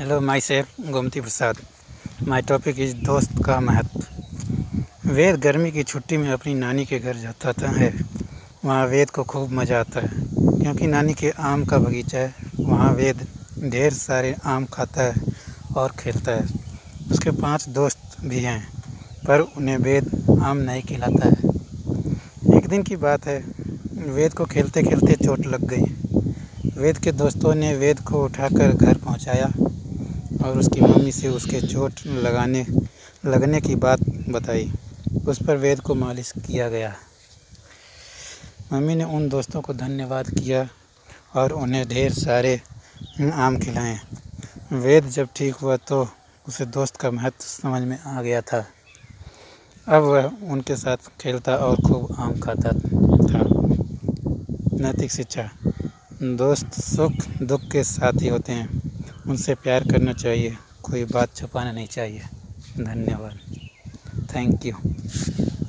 Hello, myself Gomti Prasad. My topic is दोस्त का महत्व। वेद गर्मी की छुट्टी में अपनी नानी के घर जाता है। वहाँ वेद को खूब मज़ा आता है क्योंकि नानी के आम का बगीचा है। वहाँ वेद ढेर सारे आम खाता है और खेलता है। उसके 5 दोस्त भी हैं, पर उन्हें वेद आम नहीं खिलाता है। एक दिन की बात है, वेद को खेलते खेलते चोट लग गई। वेद के दोस्तों ने वेद को उठाकर घर पहुंचाया और उसकी मम्मी से उसके चोट लगने की बात बताई। उस पर वेद को मालिश किया गया। मम्मी ने उन दोस्तों को धन्यवाद किया और उन्हें ढेर सारे आम खिलाए। वेद जब ठीक हुआ तो उसे दोस्त का महत्व समझ में आ गया था। अब वह उनके साथ खेलता और खूब आम खाता था। नैतिक शिक्षा: दोस्त सुख दुख के साथी होते हैं। उनसे प्यार करना चाहिए, कोई बात छुपाना नहीं चाहिए। धन्यवाद। Thank you.